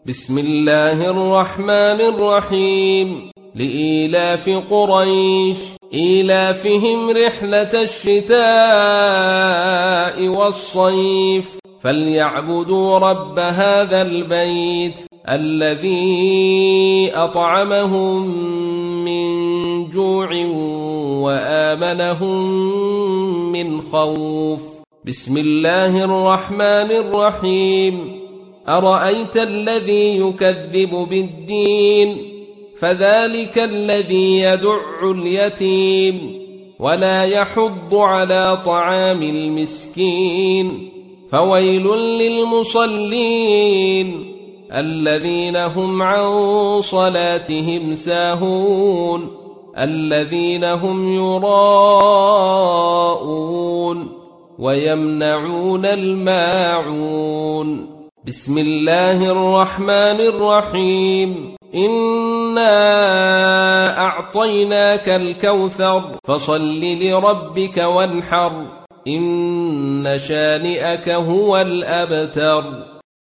بسم الله الرحمن الرحيم. لإيلاف قريش إيلافهم رحلة الشتاء والصيف فليعبدوا رب هذا البيت الذي أطعمهم من جوع وآمنهم من خوف. بسم الله الرحمن الرحيم. أرأيت الذي يكذب بالدين فذلك الذي يدع اليتيم ولا يحض على طعام المسكين فويل للمصلين الذين هم عن صلاتهم ساهون الذين هم يراءون ويمنعون الماعون. بسم الله الرحمن الرحيم. إنا أعطيناك الكوثر فصل لربك وانحر إن شانئك هو الأبتر.